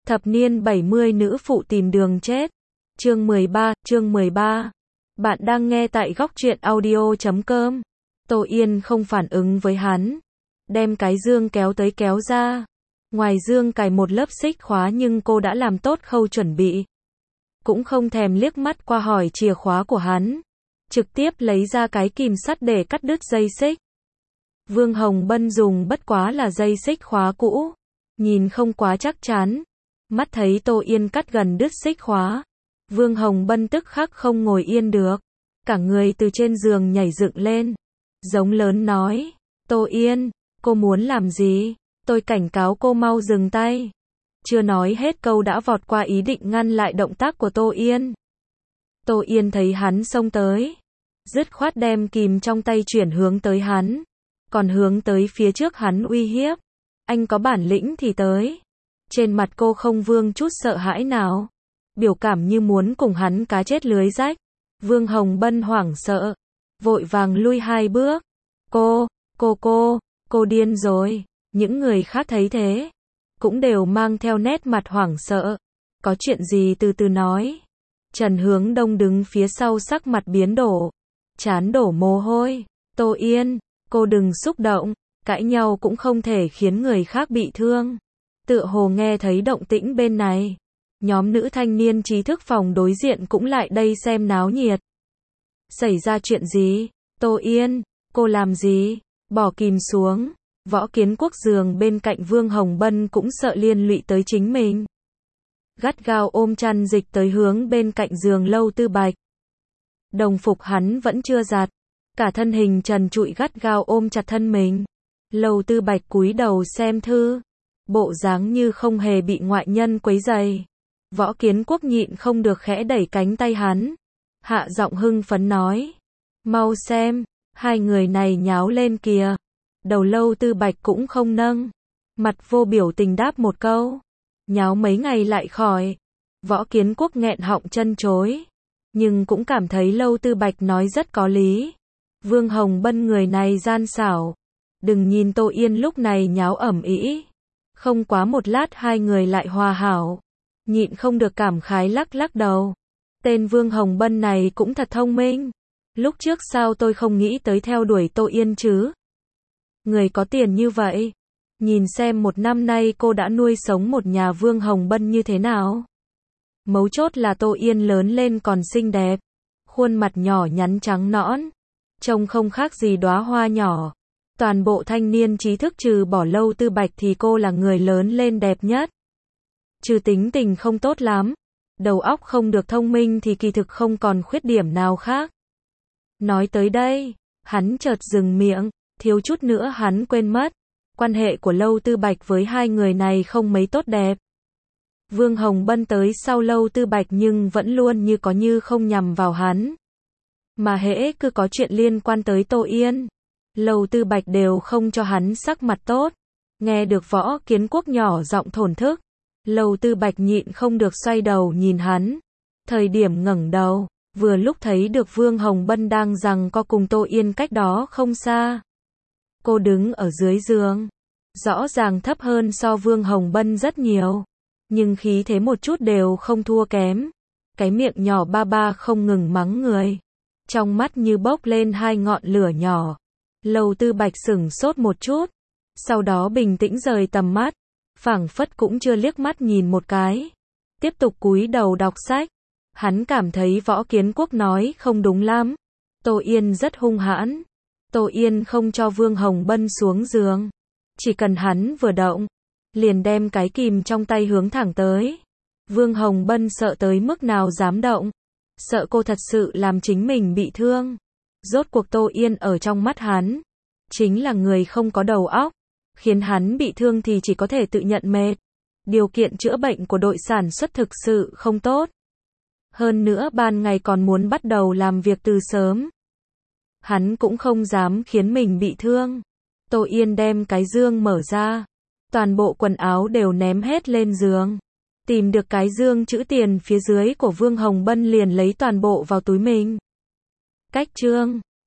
Thập niên 70 nữ phụ tìm đường chết. Chương 13. Bạn đang nghe tại góc truyện audio.com. Tô Yên không phản ứng với hắn. Đem cái dương kéo tới kéo ra. Ngoài dương cài một lớp xích khóa nhưng cô đã làm tốt khâu chuẩn bị. Cũng không thèm liếc mắt qua hỏi chìa khóa của hắn. Trực tiếp lấy ra cái kìm sắt để cắt đứt dây xích. Vương Hồng Bân dùng bất quá là dây xích khóa cũ. Nhìn không quá chắc chắn. Mắt thấy Tô Yên cắt gần đứt xích khóa. Vương Hồng Bân tức khắc không ngồi yên được. Cả người từ trên giường nhảy dựng lên. Giống lớn nói. Tô Yên, cô muốn làm gì? Tôi cảnh cáo cô mau dừng tay. Chưa nói hết câu đã vọt qua ý định ngăn lại động tác của Tô Yên. Tô Yên thấy hắn xông tới. Dứt khoát đem kìm trong tay chuyển hướng tới hắn. Còn hướng tới phía trước hắn uy hiếp. Anh có bản lĩnh thì tới. Trên mặt cô không vương chút sợ hãi nào. Biểu cảm như muốn cùng hắn cá chết lưới rách. Vương Hồng Bân hoảng sợ. Vội vàng lui 2 bước. Cô điên rồi. Những người khác thấy thế. Cũng đều mang theo nét mặt hoảng sợ. Có chuyện gì từ từ nói. Trần Hướng Đông đứng phía sau sắc mặt biến đổ. Trán đổ mồ hôi. Tô Yên, cô đừng xúc động. Cãi nhau cũng không thể khiến người khác bị thương. Tựa hồ nghe thấy động tĩnh bên này. Nhóm nữ thanh niên trí thức phòng đối diện cũng lại đây xem náo nhiệt. Xảy ra chuyện gì? Tô Yên, cô làm gì? Bỏ kìm xuống. Võ Kiến Quốc giường bên cạnh Vương Hồng Bân cũng sợ liên lụy tới chính mình. Gắt gao ôm chăn dịch tới hướng bên cạnh giường Lâu Tư Bạch. Đồng phục hắn vẫn chưa giặt. Cả thân hình trần trụi gắt gao ôm chặt thân mình. Lâu Tư Bạch cúi đầu xem thư. Bộ dáng như không hề bị ngoại nhân quấy rầy. Võ Kiến Quốc nhịn không được khẽ đẩy cánh tay hắn. Hạ giọng hưng phấn nói. Mau xem, hai người này nháo lên kìa. Đầu Lâu Tư Bạch cũng không nâng. Mặt vô biểu tình đáp một câu. Nháo mấy ngày lại khỏi. Võ Kiến Quốc nghẹn họng chân chối. Nhưng cũng cảm thấy Lâu Tư Bạch nói rất có lý. Vương Hồng Bân người này gian xảo. Đừng nhìn Tô Yên lúc này nháo ẩm ĩ. Không quá một lát hai người lại hòa hảo. Nhịn không được cảm khái lắc lắc đầu. Tên Vương Hồng Bân này cũng thật thông minh. Lúc trước sao tôi không nghĩ tới theo đuổi Tô Yên chứ? Người có tiền như vậy. Nhìn xem một năm nay cô đã nuôi sống một nhà Vương Hồng Bân như thế nào. Mấu chốt là Tô Yên lớn lên còn xinh đẹp. Khuôn mặt nhỏ nhắn trắng nõn. Trông không khác gì đóa hoa nhỏ. Toàn bộ thanh niên trí thức trừ bỏ Lâu Tư Bạch thì cô là người lớn lên đẹp nhất. Trừ tính tình không tốt lắm. Đầu óc không được thông minh thì kỳ thực không còn khuyết điểm nào khác. Nói tới đây, hắn chợt dừng miệng, thiếu chút nữa hắn quên mất. Quan hệ của Lâu Tư Bạch với hai người này không mấy tốt đẹp. Vương Hồng Bân tới sau Lâu Tư Bạch nhưng vẫn luôn như có như không nhằm vào hắn. Mà hễ cứ có chuyện liên quan tới Tô Yên, Lâu Tư Bạch đều không cho hắn sắc mặt tốt. Nghe được Võ Kiến Quốc nhỏ giọng thổn thức. Lâu Tư Bạch nhịn không được xoay đầu nhìn hắn. Thời điểm ngẩng đầu, vừa lúc thấy được Vương Hồng Bân đang giằng co cùng Tô Yên cách đó không xa. Cô đứng ở dưới giường. Rõ ràng thấp hơn so Vương Hồng Bân rất nhiều. Nhưng khí thế một chút đều không thua kém. Cái miệng nhỏ ba ba không ngừng mắng người. Trong mắt như bốc lên 2 ngọn lửa nhỏ. Lâu Tư Bạch sửng sốt một chút. Sau đó bình tĩnh rời tầm mắt. Phảng phất cũng chưa liếc mắt nhìn một cái. Tiếp tục cúi đầu đọc sách. Hắn cảm thấy Võ Kiến Quốc nói không đúng lắm. Tô Yên rất hung hãn. Tô Yên không cho Vương Hồng Bân xuống giường. Chỉ cần hắn vừa động, liền đem cái kìm trong tay hướng thẳng tới. Vương Hồng Bân sợ tới mức nào dám động. Sợ cô thật sự làm chính mình bị thương. Rốt cuộc Tô Yên ở trong mắt hắn chính là người không có đầu óc. Khiến hắn bị thương thì chỉ có thể tự nhận mệt. Điều kiện chữa bệnh của đội sản xuất thực sự không tốt. Hơn nữa ban ngày còn muốn bắt đầu làm việc từ sớm. Hắn cũng không dám khiến mình bị thương. Tô Yên đem cái dương mở ra. Toàn bộ quần áo đều ném hết lên giường. Tìm được cái dương trữ tiền phía dưới của Vương Hồng Bân liền lấy toàn bộ vào túi mình. Cách chương